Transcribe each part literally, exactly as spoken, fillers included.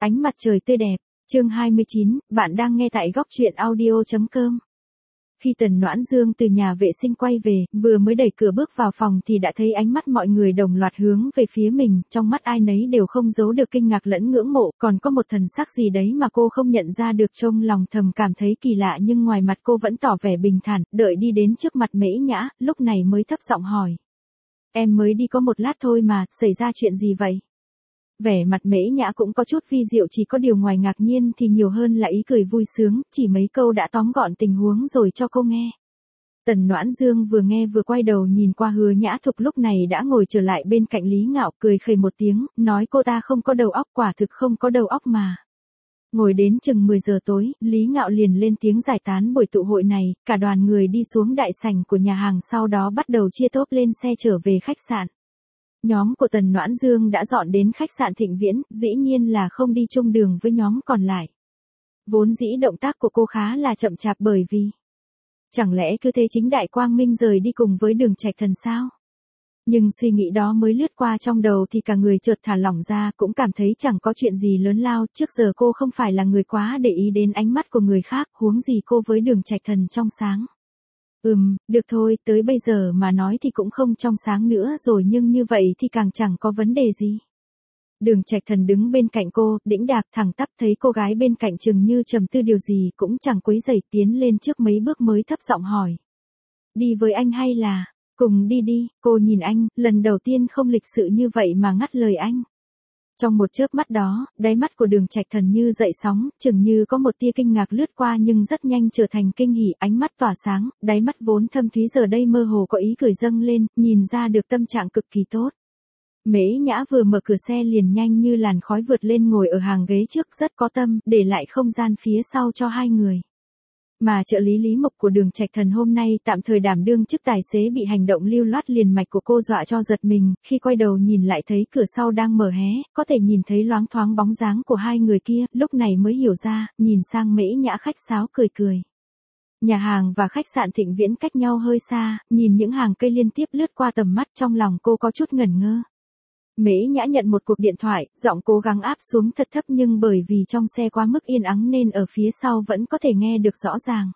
Ánh mặt trời tươi đẹp. Chương hai mươi chín, bạn đang nghe tại góc truyện audio chấm com. Khi Tần Noãn Dương từ nhà vệ sinh quay về, vừa mới đẩy cửa bước vào phòng thì đã thấy ánh mắt mọi người đồng loạt hướng về phía mình, trong mắt ai nấy đều không giấu được kinh ngạc lẫn ngưỡng mộ, còn có một thần sắc gì đấy mà cô không nhận ra được, trong lòng thầm cảm thấy kỳ lạ nhưng ngoài mặt cô vẫn tỏ vẻ bình thản, đợi đi đến trước mặt Mễ Nhã, lúc này mới thấp giọng hỏi. Em mới đi có một lát thôi mà, xảy ra chuyện gì vậy? Vẻ mặt Mễ Nhã cũng có chút vi diệu, chỉ có điều ngoài ngạc nhiên thì nhiều hơn là ý cười vui sướng, chỉ mấy câu đã tóm gọn tình huống rồi cho cô nghe. Tần Noãn Dương vừa nghe vừa quay đầu nhìn qua Hứa Nhã Thục lúc này đã ngồi trở lại bên cạnh Lý Ngạo, cười khẩy một tiếng, nói cô ta không có đầu óc, quả thực không có đầu óc mà. Ngồi đến chừng mười giờ tối, Lý Ngạo liền lên tiếng giải tán buổi tụ hội này, cả đoàn người đi xuống đại sảnh của nhà hàng, sau đó bắt đầu chia tốp lên xe trở về khách sạn. Nhóm của Tần Noãn Dương đã dọn đến khách sạn Thịnh Viễn, dĩ nhiên là không đi chung đường với nhóm còn lại. Vốn dĩ động tác của cô khá là chậm chạp bởi vì chẳng lẽ cứ thế chính đại quang minh rời đi cùng với Đường Trạch Thần sao? Nhưng suy nghĩ đó mới lướt qua trong đầu thì cả người chợt thả lỏng ra, cũng cảm thấy chẳng có chuyện gì lớn lao, trước giờ cô không phải là người quá để ý đến ánh mắt của người khác, huống gì cô với Đường Trạch Thần trong sáng. Ừm, được thôi, tới bây giờ mà nói thì cũng không trong sáng nữa rồi, nhưng như vậy thì càng chẳng có vấn đề gì. Đường Trạch Thần đứng bên cạnh cô, đĩnh đạc thẳng tắp, thấy cô gái bên cạnh chừng như trầm tư điều gì cũng chẳng quấy rầy, tiến lên trước mấy bước mới thấp giọng hỏi. Đi với anh hay là, cùng đi đi, cô nhìn anh, lần đầu tiên không lịch sự như vậy mà ngắt lời anh. Trong một chớp mắt đó, đáy mắt của Đường Trạch Thần như dậy sóng, chừng như có một tia kinh ngạc lướt qua nhưng rất nhanh trở thành kinh hỉ, ánh mắt tỏa sáng, đáy mắt vốn thâm thúy giờ đây mơ hồ có ý cười dâng lên, nhìn ra được tâm trạng cực kỳ tốt. Mễ Nhã vừa mở cửa xe liền nhanh như làn khói vượt lên ngồi ở hàng ghế trước, rất có tâm, để lại không gian phía sau cho hai người. Mà trợ lý Lý Mộc của Đường Trạch Thần hôm nay tạm thời đảm đương chức tài xế bị hành động lưu loát liền mạch của cô dọa cho giật mình, khi quay đầu nhìn lại thấy cửa sau đang mở hé, có thể nhìn thấy loáng thoáng bóng dáng của hai người kia, lúc này mới hiểu ra, nhìn sang Mễ Nhã khách sáo cười cười. Nhà hàng và khách sạn Thịnh Viễn cách nhau hơi xa, nhìn những hàng cây liên tiếp lướt qua tầm mắt, trong lòng cô có chút ngẩn ngơ. Mễ Nhã nhận một cuộc điện thoại, giọng cố gắng áp xuống thật thấp nhưng bởi vì trong xe quá mức yên ắng nên ở phía sau vẫn có thể nghe được rõ ràng.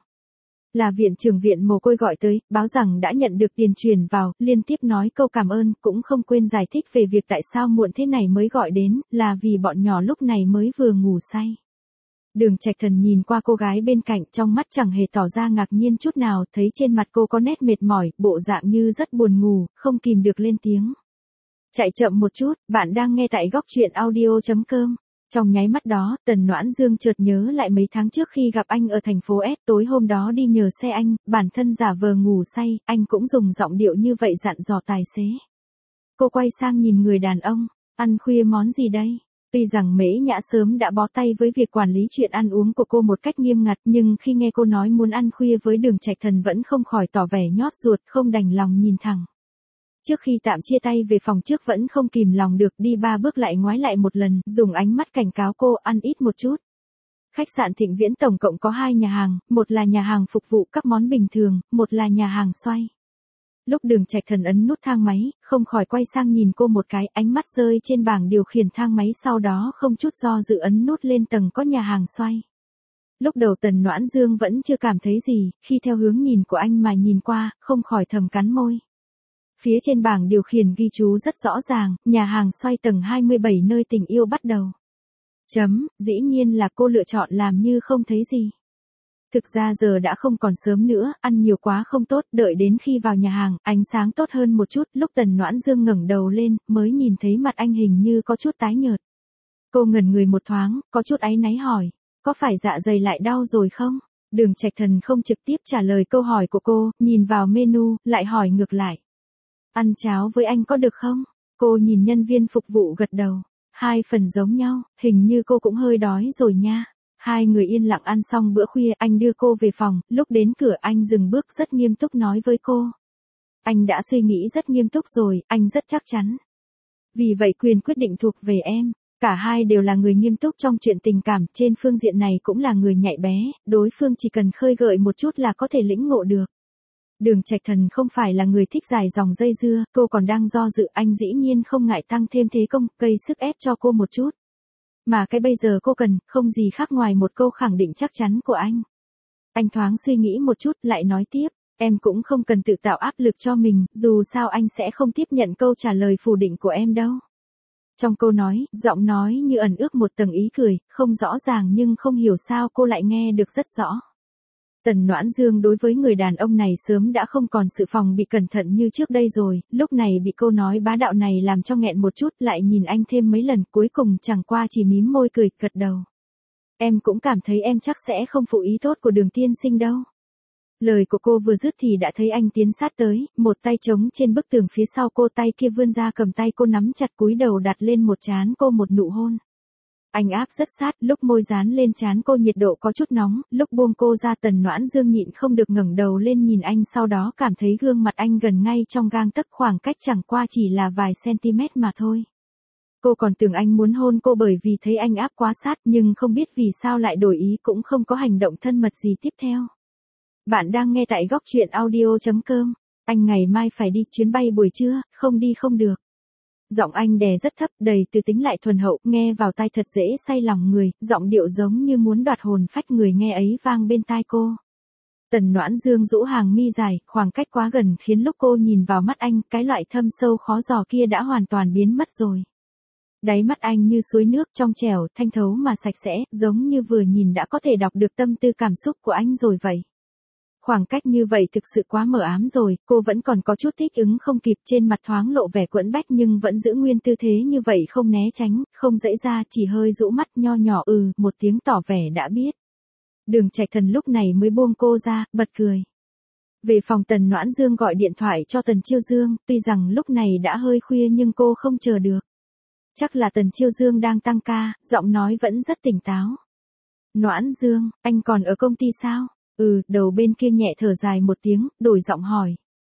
Là viện trưởng viện mồ côi gọi tới, báo rằng đã nhận được tiền truyền vào, liên tiếp nói câu cảm ơn, cũng không quên giải thích về việc tại sao muộn thế này mới gọi đến, là vì bọn nhỏ lúc này mới vừa ngủ say. Đường Trạch Thần nhìn qua cô gái bên cạnh, trong mắt chẳng hề tỏ ra ngạc nhiên chút nào, thấy trên mặt cô có nét mệt mỏi, bộ dạng như rất buồn ngủ, không kìm được lên tiếng. Chạy chậm một chút, bạn đang nghe tại góc truyện audio chấm com. Trong nháy mắt đó, Tần Noãn Dương chợt nhớ lại mấy tháng trước khi gặp anh ở thành phố S, tối hôm đó đi nhờ xe anh, bản thân giả vờ ngủ say, anh cũng dùng giọng điệu như vậy dặn dò tài xế. Cô quay sang nhìn người đàn ông, ăn khuya món gì đây? Tuy rằng Mễ Nhã sớm đã bó tay với việc quản lý chuyện ăn uống của cô một cách nghiêm ngặt, nhưng khi nghe cô nói muốn ăn khuya với Đường Trạch Thần vẫn không khỏi tỏ vẻ nhót ruột, không đành lòng nhìn thẳng. Trước khi tạm chia tay về phòng trước vẫn không kìm lòng được, đi ba bước lại ngoái lại một lần, dùng ánh mắt cảnh cáo cô ăn ít một chút. Khách sạn Thịnh Viễn tổng cộng có hai nhà hàng, một là nhà hàng phục vụ các món bình thường, một là nhà hàng xoay. Lúc Đường Trạch Thần ấn nút thang máy, không khỏi quay sang nhìn cô một cái, ánh mắt rơi trên bảng điều khiển thang máy, sau đó không chút do dự ấn nút lên tầng có nhà hàng xoay. Lúc đầu Tần Noãn Dương vẫn chưa cảm thấy gì, khi theo hướng nhìn của anh mà nhìn qua, không khỏi thầm cắn môi. Phía trên bảng điều khiển ghi chú rất rõ ràng, nhà hàng xoay tầng hai mươi bảy nơi tình yêu bắt đầu. Chấm, dĩ nhiên là cô lựa chọn làm như không thấy gì. Thực ra giờ đã không còn sớm nữa, ăn nhiều quá không tốt, đợi đến khi vào nhà hàng, ánh sáng tốt hơn một chút, lúc Tần Noãn Dương ngẩng đầu lên, mới nhìn thấy mặt anh hình như có chút tái nhợt. Cô ngẩn người một thoáng, có chút áy náy hỏi, có phải dạ dày lại đau rồi không? Đường Trạch Thần không trực tiếp trả lời câu hỏi của cô, nhìn vào menu, lại hỏi ngược lại. Ăn cháo với anh có được không? Cô nhìn nhân viên phục vụ gật đầu. Hai phần giống nhau, hình như cô cũng hơi đói rồi nha. Hai người yên lặng ăn xong bữa khuya, anh đưa cô về phòng, lúc đến cửa anh dừng bước rất nghiêm túc nói với cô. Anh đã suy nghĩ rất nghiêm túc rồi, anh rất chắc chắn. Vì vậy quyền quyết định thuộc về em. Cả hai đều là người nghiêm túc trong chuyện tình cảm, trên phương diện này cũng là người nhạy bé, đối phương chỉ cần khơi gợi một chút là có thể lĩnh ngộ được. Đường Trạch Thần không phải là người thích dài dòng dây dưa, cô còn đang do dự, anh dĩ nhiên không ngại tăng thêm thế công, gây sức ép cho cô một chút. Mà cái bây giờ cô cần, không gì khác ngoài một câu khẳng định chắc chắn của anh. Anh thoáng suy nghĩ một chút, lại nói tiếp, em cũng không cần tự tạo áp lực cho mình, dù sao anh sẽ không tiếp nhận câu trả lời phủ định của em đâu. Trong câu nói, giọng nói như ẩn ước một tầng ý cười, không rõ ràng nhưng không hiểu sao cô lại nghe được rất rõ. Tần Noãn Dương đối với người đàn ông này sớm đã không còn sự phòng bị cẩn thận như trước đây rồi, lúc này bị câu nói bá đạo này làm cho nghẹn một chút, lại nhìn anh thêm mấy lần, cuối cùng chẳng qua chỉ mím môi cười, gật đầu. Em cũng cảm thấy em chắc sẽ không phụ ý tốt của Đường tiên sinh đâu. Lời của cô vừa dứt thì đã thấy anh tiến sát tới, một tay chống trên bức tường phía sau cô, tay kia vươn ra cầm tay cô nắm chặt, cúi đầu đặt lên một trán cô một nụ hôn. Anh áp rất sát, lúc môi dán lên trán cô nhiệt độ có chút nóng, lúc buông cô ra Tần Noãn Dương nhịn không được ngẩng đầu lên nhìn anh, sau đó cảm thấy gương mặt anh gần ngay trong gang tấc, khoảng cách chẳng qua chỉ là vài cm mà thôi. Cô còn tưởng anh muốn hôn cô bởi vì thấy anh áp quá sát, nhưng không biết vì sao lại đổi ý, cũng không có hành động thân mật gì tiếp theo. Bạn đang nghe tại góc truyện audio chấm com. Anh ngày mai phải đi chuyến bay buổi trưa, không đi không được. Giọng anh đè rất thấp, đầy từ tính lại thuần hậu, nghe vào tai thật dễ say lòng người, giọng điệu giống như muốn đoạt hồn phách người nghe ấy vang bên tai cô. Tần Noãn Dương rũ hàng mi dài, khoảng cách quá gần khiến lúc cô nhìn vào mắt anh, cái loại thâm sâu khó dò kia đã hoàn toàn biến mất rồi. Đáy mắt anh như suối nước, trong trẻo, thanh thấu mà sạch sẽ, giống như vừa nhìn đã có thể đọc được tâm tư cảm xúc của anh rồi vậy. Khoảng cách như vậy thực sự quá mờ ám rồi, cô vẫn còn có chút thích ứng không kịp, trên mặt thoáng lộ vẻ quẫn bách nhưng vẫn giữ nguyên tư thế như vậy, không né tránh, không dãy ra, chỉ hơi rũ mắt nho nhỏ ừ, một tiếng tỏ vẻ đã biết. Đường Trạch Thần lúc này mới buông cô ra, bật cười. Về phòng Tần Noãn Dương gọi điện thoại cho Tần Chiêu Dương, tuy rằng lúc này đã hơi khuya nhưng cô không chờ được. Chắc là Tần Chiêu Dương đang tăng ca, giọng nói vẫn rất tỉnh táo. Noãn Dương, anh còn ở công ty sao? Ừ, đầu bên kia nhẹ thở dài một tiếng, đổi giọng hỏi.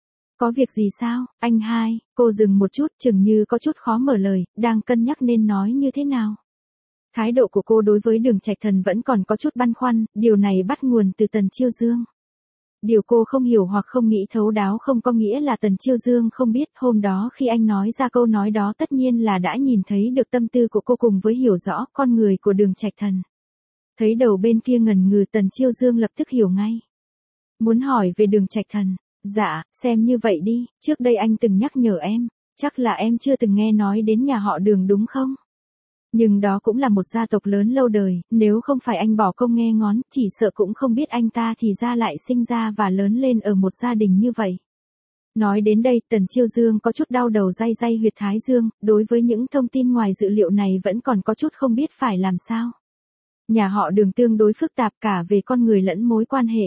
Có việc gì sao, anh hai? Cô dừng một chút, chừng như có chút khó mở lời, đang cân nhắc nên nói như thế nào. Thái độ của cô đối với Đường Trạch Thần vẫn còn có chút băn khoăn, điều này bắt nguồn từ Tần Chiêu Dương. Điều cô không hiểu hoặc không nghĩ thấu đáo không có nghĩa là Tần Chiêu Dương không biết, hôm đó khi anh nói ra câu nói đó tất nhiên là đã nhìn thấy được tâm tư của cô cùng với hiểu rõ con người của Đường Trạch Thần. Thấy đầu bên kia ngần ngừ, Tần Chiêu Dương lập tức hiểu ngay. Muốn hỏi về Đường Trạch Thần. Dạ, xem như vậy đi, trước đây anh từng nhắc nhở em, chắc là em chưa từng nghe nói đến nhà họ Đường đúng không? Nhưng đó cũng là một gia tộc lớn lâu đời, nếu không phải anh bỏ công nghe ngón, chỉ sợ cũng không biết anh ta thì ra lại sinh ra và lớn lên ở một gia đình như vậy. Nói đến đây, Tần Chiêu Dương có chút đau đầu, day day huyệt thái dương, đối với những thông tin ngoài dự liệu này vẫn còn có chút không biết phải làm sao. Nhà họ Đường tương đối phức tạp cả về con người lẫn mối quan hệ.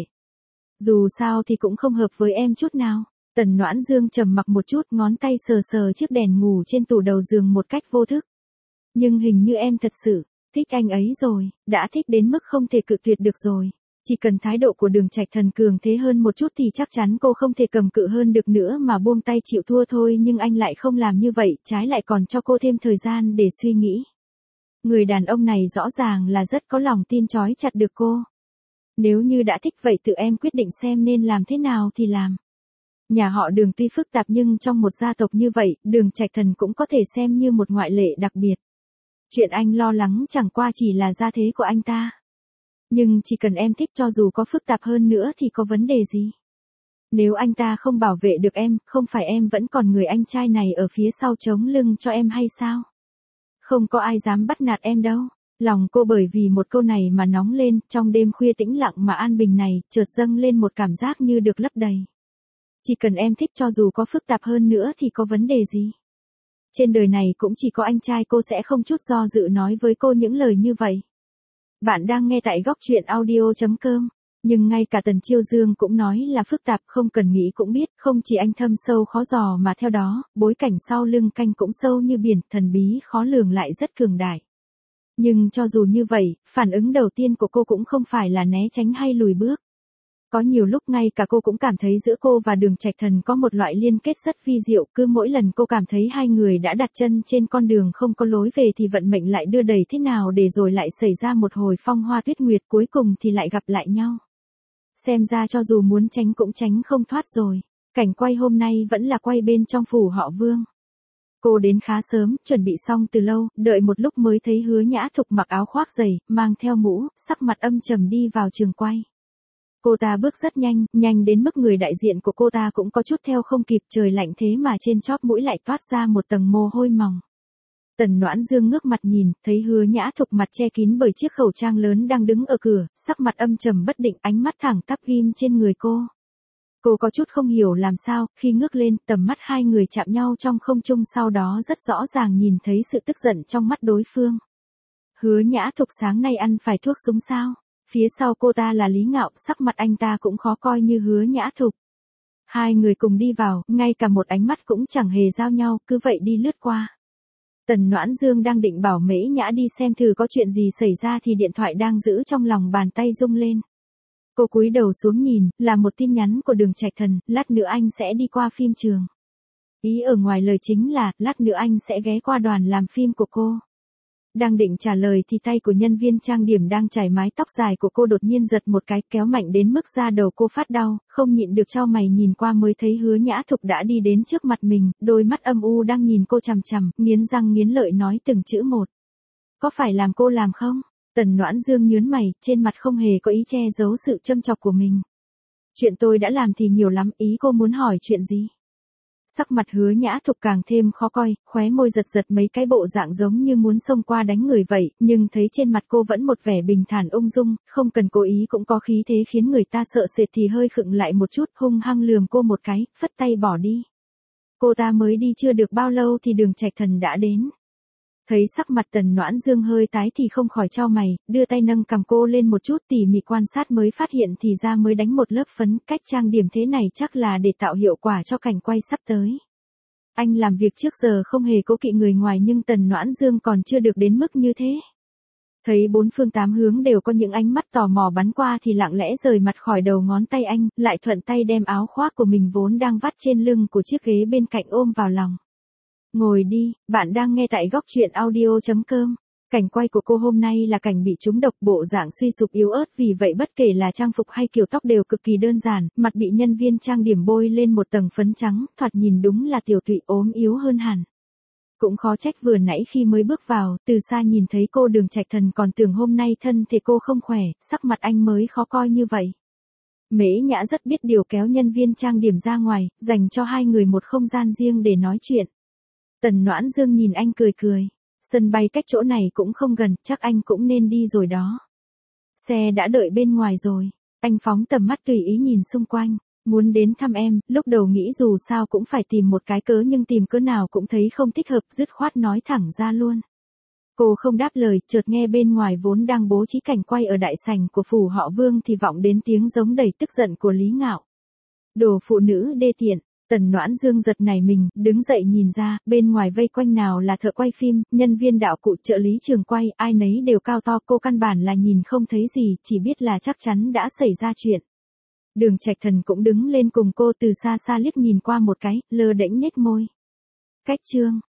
Dù sao thì cũng không hợp với em chút nào. Tần Noãn Dương trầm mặc một chút, ngón tay sờ sờ chiếc đèn ngủ trên tủ đầu giường một cách vô thức. Nhưng hình như em thật sự thích anh ấy rồi, đã thích đến mức không thể cự tuyệt được rồi. Chỉ cần thái độ của Đường Trạch Thần cường thế hơn một chút thì chắc chắn cô không thể cầm cự hơn được nữa mà buông tay chịu thua thôi, nhưng anh lại không làm như vậy, trái lại còn cho cô thêm thời gian để suy nghĩ. Người đàn ông này rõ ràng là rất có lòng tin trói chặt được cô. Nếu như đã thích vậy tự em quyết định xem nên làm thế nào thì làm. Nhà họ Đường tuy phức tạp nhưng trong một gia tộc như vậy, Đường Trạch Thần cũng có thể xem như một ngoại lệ đặc biệt. Chuyện anh lo lắng chẳng qua chỉ là gia thế của anh ta. Nhưng chỉ cần em thích, cho dù có phức tạp hơn nữa thì có vấn đề gì? Nếu anh ta không bảo vệ được em, không phải em vẫn còn người anh trai này ở phía sau chống lưng cho em hay sao? Không có ai dám bắt nạt em đâu. Lòng cô bởi vì một câu này mà nóng lên, trong đêm khuya tĩnh lặng mà an bình này, chợt dâng lên một cảm giác như được lấp đầy. Chỉ cần em thích, cho dù có phức tạp hơn nữa thì có vấn đề gì? Trên đời này cũng chỉ có anh trai cô sẽ không chút do dự nói với cô những lời như vậy. Bạn đang nghe tại góc truyện audio chấm com. Nhưng ngay cả Tần Chiêu Dương cũng nói là phức tạp, không cần nghĩ cũng biết, không chỉ anh thâm sâu khó dò mà theo đó, bối cảnh sau lưng canh cũng sâu như biển, thần bí khó lường lại rất cường đại. Nhưng cho dù như vậy, phản ứng đầu tiên của cô cũng không phải là né tránh hay lùi bước. Có nhiều lúc ngay cả cô cũng cảm thấy giữa cô và Đường Trạch Thần có một loại liên kết rất vi diệu, cứ mỗi lần cô cảm thấy hai người đã đặt chân trên con đường không có lối về thì vận mệnh lại đưa đẩy thế nào để rồi lại xảy ra một hồi phong hoa tuyết nguyệt, cuối cùng thì lại gặp lại nhau. Xem ra cho dù muốn tránh cũng tránh không thoát rồi. Cảnh quay hôm nay vẫn là quay bên trong phủ họ Vương. Cô đến khá sớm, chuẩn bị xong từ lâu, đợi một lúc mới thấy Hứa Nhã Thục mặc áo khoác dày, mang theo mũ, sắc mặt âm trầm đi vào trường quay. Cô ta bước rất nhanh, nhanh đến mức người đại diện của cô ta cũng có chút theo không kịp, trời lạnh thế mà trên chóp mũi lại toát ra một tầng mồ hôi mỏng. Tần Noãn Dương ngước mặt nhìn, thấy Hứa Nhã Thục mặt che kín bởi chiếc khẩu trang lớn đang đứng ở cửa, sắc mặt âm trầm bất định, ánh mắt thẳng tắp ghim trên người cô. Cô có chút không hiểu làm sao, khi ngước lên, tầm mắt hai người chạm nhau trong không trung, sau đó rất rõ ràng nhìn thấy sự tức giận trong mắt đối phương. Hứa Nhã Thục sáng nay ăn phải thuốc súng sao? Phía sau cô ta là Lý Ngạo, sắc mặt anh ta cũng khó coi như Hứa Nhã Thục. Hai người cùng đi vào, ngay cả một ánh mắt cũng chẳng hề giao nhau, cứ vậy đi lướt qua. Tần Noãn Dương đang định bảo Mễ Nhã đi xem thử có chuyện gì xảy ra thì điện thoại đang giữ trong lòng bàn tay rung lên. Cô cúi đầu xuống nhìn, là một tin nhắn của Đường Trạch Thần, lát nữa anh sẽ đi qua phim trường. Ý ở ngoài lời chính là, lát nữa anh sẽ ghé qua đoàn làm phim của cô. Đang định trả lời thì tay của nhân viên trang điểm đang chải mái tóc dài của cô đột nhiên giật một cái, kéo mạnh đến mức da đầu cô phát đau, không nhịn được chau mày nhìn qua mới thấy Hứa Nhã Thục đã đi đến trước mặt mình, đôi mắt âm u đang nhìn cô chằm chằm, nghiến răng nghiến lợi nói từng chữ một. Có phải làm cô làm không? Tần Noãn Dương nhớn mày, trên mặt không hề có ý che giấu sự châm chọc của mình. Chuyện tôi đã làm thì nhiều lắm, ý cô muốn hỏi chuyện gì? Sắc mặt Hứa Nhã Thục càng thêm khó coi, khóe môi giật giật mấy cái bộ dạng giống như muốn xông qua đánh người vậy, nhưng thấy trên mặt cô vẫn một vẻ bình thản ung dung, không cần cố ý cũng có khí thế khiến người ta sợ sệt thì hơi khựng lại một chút, hung hăng lườm cô một cái, phất tay bỏ đi. Cô ta mới đi chưa được bao lâu thì Đường Trạch Thần đã đến. Thấy sắc mặt Tần Noãn Dương hơi tái thì không khỏi chau mày, đưa tay nâng cằm cô lên một chút, tỉ mỉ quan sát mới phát hiện thì ra mới đánh một lớp phấn, cách trang điểm thế này chắc là để tạo hiệu quả cho cảnh quay sắp tới. Anh làm việc trước giờ không hề cố kỵ người ngoài nhưng Tần Noãn Dương còn chưa được đến mức như thế. Thấy bốn phương tám hướng đều có những ánh mắt tò mò bắn qua thì lặng lẽ rời mặt khỏi đầu ngón tay anh, lại thuận tay đem áo khoác của mình vốn đang vắt trên lưng của chiếc ghế bên cạnh ôm vào lòng. Ngồi đi, bạn đang nghe tại góc truyện audio chấm com. Cảnh quay của cô hôm nay là cảnh bị trúng độc, bộ dạng suy sụp yếu ớt, vì vậy bất kể là trang phục hay kiểu tóc đều cực kỳ đơn giản, mặt bị nhân viên trang điểm bôi lên một tầng phấn trắng, thoạt nhìn đúng là tiểu tụy ốm yếu hơn hẳn. Cũng khó trách vừa nãy khi mới bước vào, từ xa nhìn thấy cô Đường Trạch Thần còn tưởng hôm nay thân thể cô không khỏe, sắc mặt anh mới khó coi như vậy. Mễ Nhã rất biết điều kéo nhân viên trang điểm ra ngoài, dành cho hai người một không gian riêng để nói chuyện. Tần Noãn Dương nhìn anh cười cười. Sân bay cách chỗ này cũng không gần, chắc anh cũng nên đi rồi đó. Xe đã đợi bên ngoài rồi. Anh phóng tầm mắt tùy ý nhìn xung quanh. Muốn đến thăm em, lúc đầu nghĩ dù sao cũng phải tìm một cái cớ nhưng tìm cớ nào cũng thấy không thích hợp, dứt khoát nói thẳng ra luôn. Cô không đáp lời, chợt nghe bên ngoài vốn đang bố trí cảnh quay ở đại sảnh của phủ họ Vương thì vọng đến tiếng giống đầy tức giận của Lý Ngạo. Đồ phụ nữ đê tiện. Tần Noãn Dương giật nảy mình, đứng dậy nhìn ra, bên ngoài vây quanh nào là thợ quay phim, nhân viên đạo cụ, trợ lý trường quay, ai nấy đều cao to, cô căn bản là nhìn không thấy gì, chỉ biết là chắc chắn đã xảy ra chuyện. Đường Trạch Thần cũng đứng lên cùng cô, từ xa xa liếc nhìn qua một cái, lơ đễnh nhếch môi. Cách chương,